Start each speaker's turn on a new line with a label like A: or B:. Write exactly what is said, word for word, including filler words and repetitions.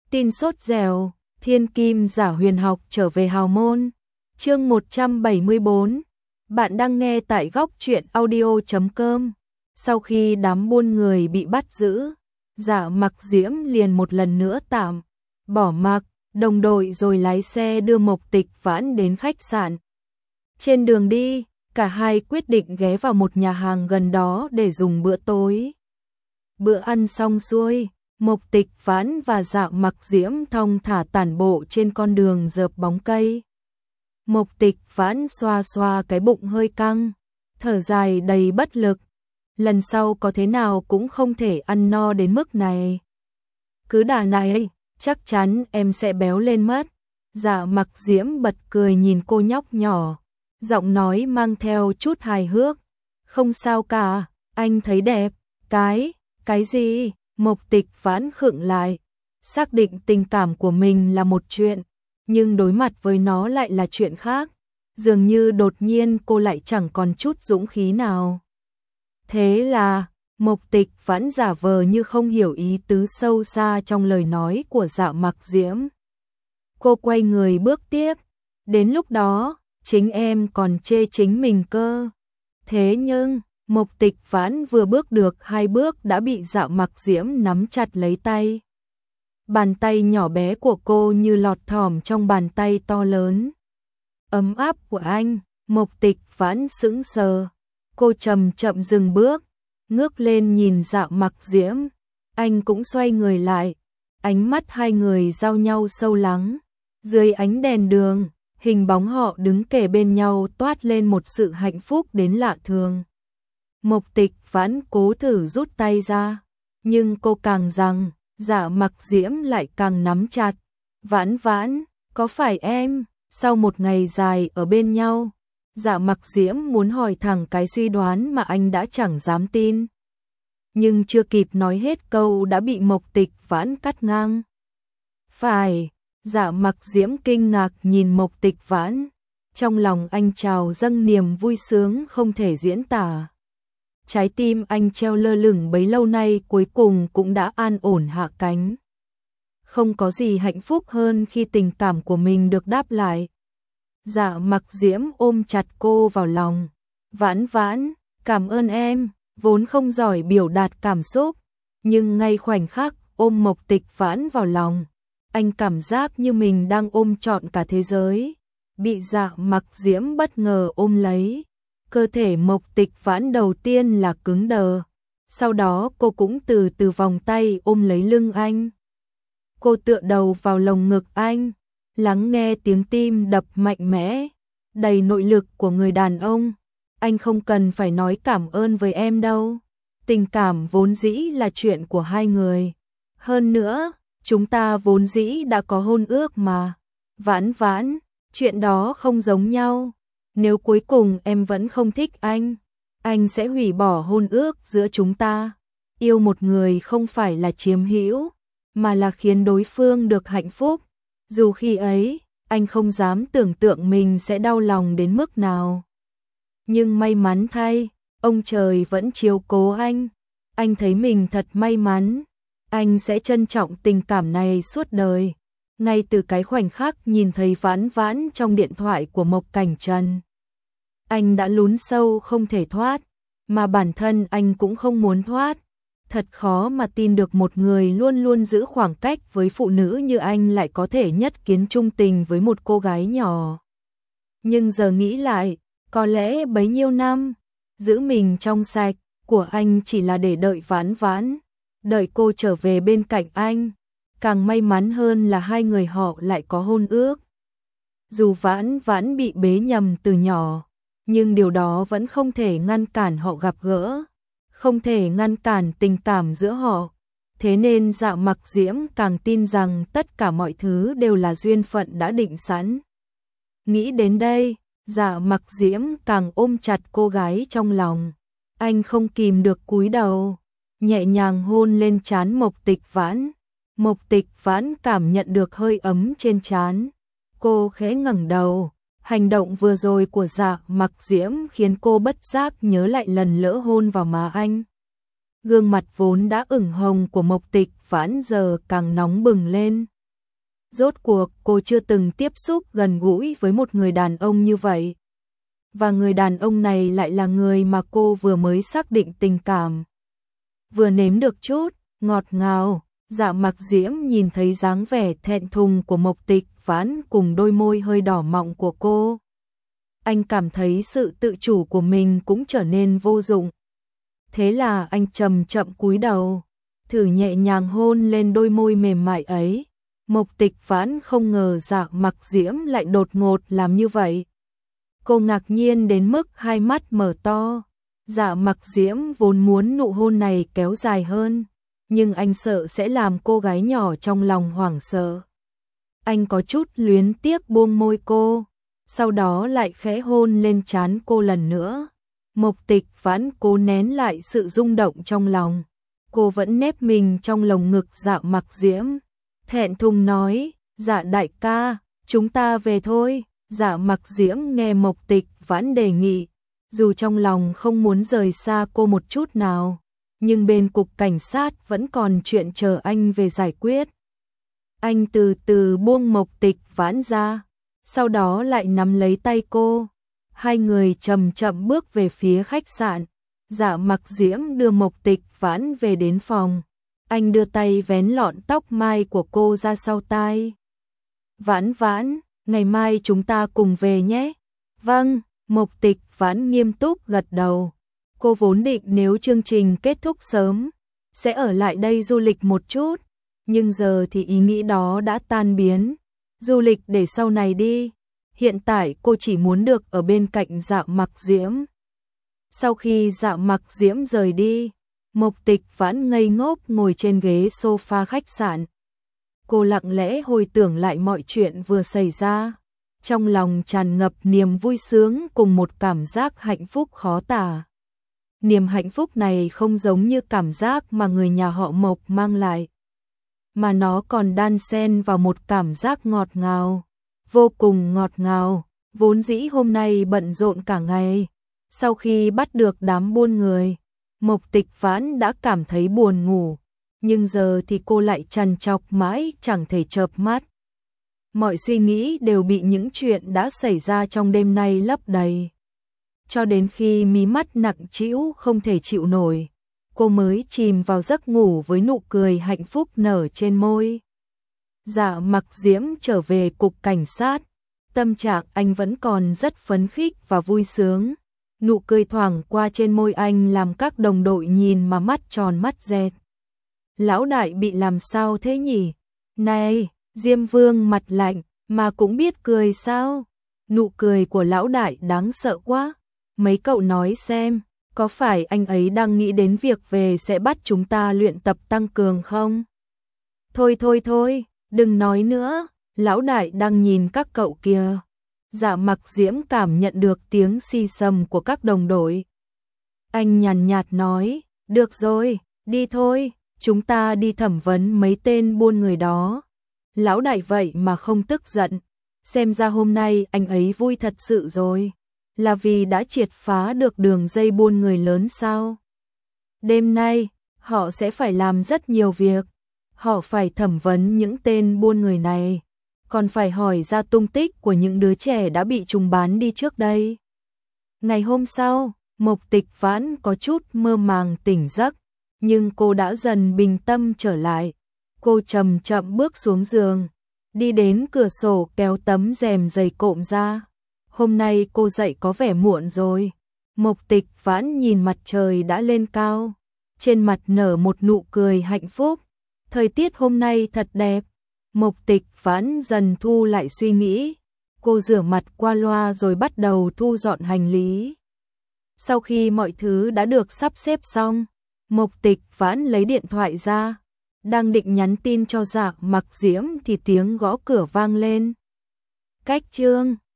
A: Tin sốt dẻo, thiên kim giả huyền học trở về hào môn. Chương một trăm bảy mươi tư. Bạn đang nghe tại góc truyện audio chấm com. Sau khi đám buôn người bị bắt giữ, Dạ Mặc Diễm liền một lần nữa tạm bỏ mặc đồng đội rồi lái xe đưa Mộc Tịch Vãn đến khách sạn. Trên đường đi, cả hai quyết định ghé vào một nhà hàng gần đó để dùng bữa tối. Bữa ăn xong xuôi, Mộc Tịch Vãn và Dạ Mặc Diễm thong thả tản bộ trên con đường rợp bóng cây. Mộc Tịch Vãn xoa xoa cái bụng hơi căng, thở dài đầy bất lực. Lần sau có thế nào cũng không thể ăn no đến mức này. Cứ đà này, chắc chắn em sẽ béo lên mất. Dạ Mặc Diễm bật cười nhìn cô nhóc nhỏ, giọng nói mang theo chút hài hước. Không sao cả, anh thấy đẹp. Cái, cái gì? Mộc Tịch Vãn khựng lại, xác định tình cảm của mình là một chuyện, nhưng đối mặt với nó lại là chuyện khác. Dường như đột nhiên cô lại chẳng còn chút dũng khí nào. Thế là, Mộc Tịch Vãn giả vờ như không hiểu ý tứ sâu xa trong lời nói của Dạ Mặc Diễm. Cô quay người bước tiếp, đến lúc đó, chính em còn chê chính mình cơ. Thế nhưng, Mộc Tịch Vãn vừa bước được hai bước đã bị Dạ Mặc Diễm nắm chặt lấy tay. Bàn tay nhỏ bé của cô như lọt thỏm trong bàn tay to lớn. Ấm áp của anh, Mộc Tịch Vãn sững sờ. Cô chậm chậm dừng bước, ngước lên nhìn Dạ Mặc Diễm. Anh cũng xoay người lại, ánh mắt hai người giao nhau sâu lắng. Dưới ánh đèn đường, hình bóng họ đứng kề bên nhau toát lên một sự hạnh phúc đến lạ thường. Mộc Tịch Vãn cố thử rút tay ra, nhưng cô càng rằng, Dạ Mặc Diễm lại càng nắm chặt. Vãn Vãn, có phải em? Sau một ngày dài ở bên nhau, Dạ Mặc Diễm muốn hỏi thẳng cái suy đoán mà anh đã chẳng dám tin. Nhưng chưa kịp nói hết câu đã bị Mộc Tịch Vãn cắt ngang. Phải, Dạ Mặc Diễm kinh ngạc nhìn Mộc Tịch Vãn. Trong lòng anh trào dâng niềm vui sướng không thể diễn tả. Trái tim anh treo lơ lửng bấy lâu nay cuối cùng cũng đã an ổn hạ cánh. Không có gì hạnh phúc hơn khi tình cảm của mình được đáp lại. Dạ Mặc Diễm ôm chặt cô vào lòng. Vãn Vãn, cảm ơn em, vốn không giỏi biểu đạt cảm xúc. Nhưng ngay khoảnh khắc ôm Mộc Tịch Vãn vào lòng, anh cảm giác như mình đang ôm trọn cả thế giới. Bị Dạ Mặc Diễm bất ngờ ôm lấy. Cơ thể Mộc Tịch Vãn đầu tiên là cứng đờ, sau đó cô cũng từ từ vòng tay ôm lấy lưng anh. Cô tựa đầu vào lồng ngực anh, lắng nghe tiếng tim đập mạnh mẽ, đầy nội lực của người đàn ông. Anh không cần phải nói cảm ơn với em đâu. Tình cảm vốn dĩ là chuyện của hai người. Hơn nữa, chúng ta vốn dĩ đã có hôn ước mà. Vãn Vãn, chuyện đó không giống nhau. Nếu cuối cùng em vẫn không thích anh, anh sẽ hủy bỏ hôn ước giữa chúng ta. Yêu một người không phải là chiếm hữu, mà là khiến đối phương được hạnh phúc. Dù khi ấy, anh không dám tưởng tượng mình sẽ đau lòng đến mức nào. Nhưng may mắn thay, ông trời vẫn chiếu cố anh. Anh thấy mình thật may mắn. Anh sẽ trân trọng tình cảm này suốt đời. Ngay từ cái khoảnh khắc nhìn thấy Vãn Vãn trong điện thoại của Mộc Cảnh Trần, anh đã lún sâu không thể thoát, mà bản thân anh cũng không muốn thoát. Thật khó mà tin được một người luôn luôn giữ khoảng cách với phụ nữ như anh lại có thể nhất kiến chung tình với một cô gái nhỏ. Nhưng giờ nghĩ lại, có lẽ bấy nhiêu năm, giữ mình trong sạch của anh chỉ là để đợi Vãn Vãn, đợi cô trở về bên cạnh anh. Càng may mắn hơn là hai người họ lại có hôn ước. Dù Vãn Vãn bị bế nhầm từ nhỏ, nhưng điều đó vẫn không thể ngăn cản họ gặp gỡ, không thể ngăn cản tình cảm giữa họ. Thế nên Dạ Mặc Diễm càng tin rằng tất cả mọi thứ đều là duyên phận đã định sẵn. Nghĩ đến đây, Dạ Mặc Diễm càng ôm chặt cô gái trong lòng. Anh không kìm được cúi đầu, nhẹ nhàng hôn lên trán Mộc Tịch Vãn. Mộc Tịch Vãn cảm nhận được hơi ấm trên trán. Cô khẽ ngẩng đầu. Hành động vừa rồi của Dạ Mặc Diễm khiến cô bất giác nhớ lại lần lỡ hôn vào má anh. Gương mặt vốn đã ửng hồng của Mộc Tịch Vãn giờ càng nóng bừng lên. Rốt cuộc cô chưa từng tiếp xúc gần gũi với một người đàn ông như vậy. Và người đàn ông này lại là người mà cô vừa mới xác định tình cảm. Vừa nếm được chút, ngọt ngào, Dạ Mặc Diễm nhìn thấy dáng vẻ thẹn thùng của Mộc Tịch Vãn cùng đôi môi hơi đỏ mọng của cô. Anh cảm thấy sự tự chủ của mình cũng trở nên vô dụng. Thế là anh chậm chậm cúi đầu, thử nhẹ nhàng hôn lên đôi môi mềm mại ấy. Mộc Tịch Vãn không ngờ Dạ Mặc Diễm lại đột ngột làm như vậy. Cô ngạc nhiên đến mức hai mắt mở to. Dạ Mặc Diễm vốn muốn nụ hôn này kéo dài hơn, nhưng anh sợ sẽ làm cô gái nhỏ trong lòng hoảng sợ. Anh có chút luyến tiếc buông môi cô, sau đó lại khẽ hôn lên trán cô lần nữa. Mộc Tịch Vãn cố nén lại sự rung động trong lòng. Cô vẫn nép mình trong lồng ngực Dạ Mặc Diễm, thẹn thùng nói, Dạ đại ca, chúng ta về thôi. Dạ Mặc Diễm nghe Mộc Tịch Vãn đề nghị, dù trong lòng không muốn rời xa cô một chút nào, nhưng bên cục cảnh sát vẫn còn chuyện chờ anh về giải quyết. Anh từ từ buông Mộc Tịch Vãn ra, sau đó lại nắm lấy tay cô. Hai người chậm chậm bước về phía khách sạn. Dạ Mặc Diễm đưa Mộc Tịch Vãn về đến phòng. Anh đưa tay vén lọn tóc mai của cô ra sau tai. Vãn Vãn, ngày mai chúng ta cùng về nhé. Vâng, Mộc Tịch Vãn nghiêm túc gật đầu. Cô vốn định nếu chương trình kết thúc sớm, sẽ ở lại đây du lịch một chút. Nhưng giờ thì ý nghĩ đó đã tan biến. Du lịch để sau này đi. Hiện tại cô chỉ muốn được ở bên cạnh Dạ Mặc Diễm. Sau khi Dạ Mặc Diễm rời đi, Mộc Tịch Vãn ngây ngốc ngồi trên ghế sofa khách sạn. Cô lặng lẽ hồi tưởng lại mọi chuyện vừa xảy ra. Trong lòng tràn ngập niềm vui sướng cùng một cảm giác hạnh phúc khó tả. Niềm hạnh phúc này không giống như cảm giác mà người nhà họ Mộc mang lại, mà nó còn đan xen vào một cảm giác ngọt ngào, vô cùng ngọt ngào. Vốn dĩ hôm nay bận rộn cả ngày, sau khi bắt được đám buôn người, Mộc Tịch Vãn đã cảm thấy buồn ngủ, nhưng giờ thì cô lại trằn trọc mãi chẳng thể chợp mắt. Mọi suy nghĩ đều bị những chuyện đã xảy ra trong đêm nay lấp đầy. Cho đến khi mí mắt nặng trĩu không thể chịu nổi, cô mới chìm vào giấc ngủ với nụ cười hạnh phúc nở trên môi. Dạ Mặc Diễm trở về cục cảnh sát, tâm trạng anh vẫn còn rất phấn khích và vui sướng. Nụ cười thoảng qua trên môi anh làm các đồng đội nhìn mà mắt tròn mắt dẹt. Lão đại bị làm sao thế nhỉ? Này, Diêm Vương mặt lạnh mà cũng biết cười sao? Nụ cười của lão đại đáng sợ quá. Mấy cậu nói xem, có phải anh ấy đang nghĩ đến việc về sẽ bắt chúng ta luyện tập tăng cường không? Thôi thôi thôi, đừng nói nữa, lão đại đang nhìn các cậu kìa. Dạ Mặc Diễm cảm nhận được tiếng xì xầm của các đồng đội. Anh nhàn nhạt nói, được rồi, đi thôi, chúng ta đi thẩm vấn mấy tên buôn người đó. Lão đại vậy mà không tức giận, xem ra hôm nay anh ấy vui thật sự rồi. Là vì đã triệt phá được đường dây buôn người lớn sao? Đêm nay, họ sẽ phải làm rất nhiều việc. Họ phải thẩm vấn những tên buôn người này, còn phải hỏi ra tung tích của những đứa trẻ đã bị chúng bán đi trước đây. Ngày hôm sau, Mộc Tịch Vãn có chút mơ màng tỉnh giấc, nhưng cô đã dần bình tâm trở lại. Cô chậm chậm bước xuống giường, đi đến cửa sổ kéo tấm rèm dày cộm ra. Hôm nay cô dậy có vẻ muộn rồi. Mộc Tịch Vãn nhìn mặt trời đã lên cao, trên mặt nở một nụ cười hạnh phúc. Thời tiết hôm nay thật đẹp. Mộc Tịch Vãn dần thu lại suy nghĩ. Cô rửa mặt qua loa rồi bắt đầu thu dọn hành lý. Sau khi mọi thứ đã được sắp xếp xong, Mộc Tịch Vãn lấy điện thoại ra, đang định nhắn tin cho Dạ Mặc Diễm thì tiếng gõ cửa vang lên. Cách Trương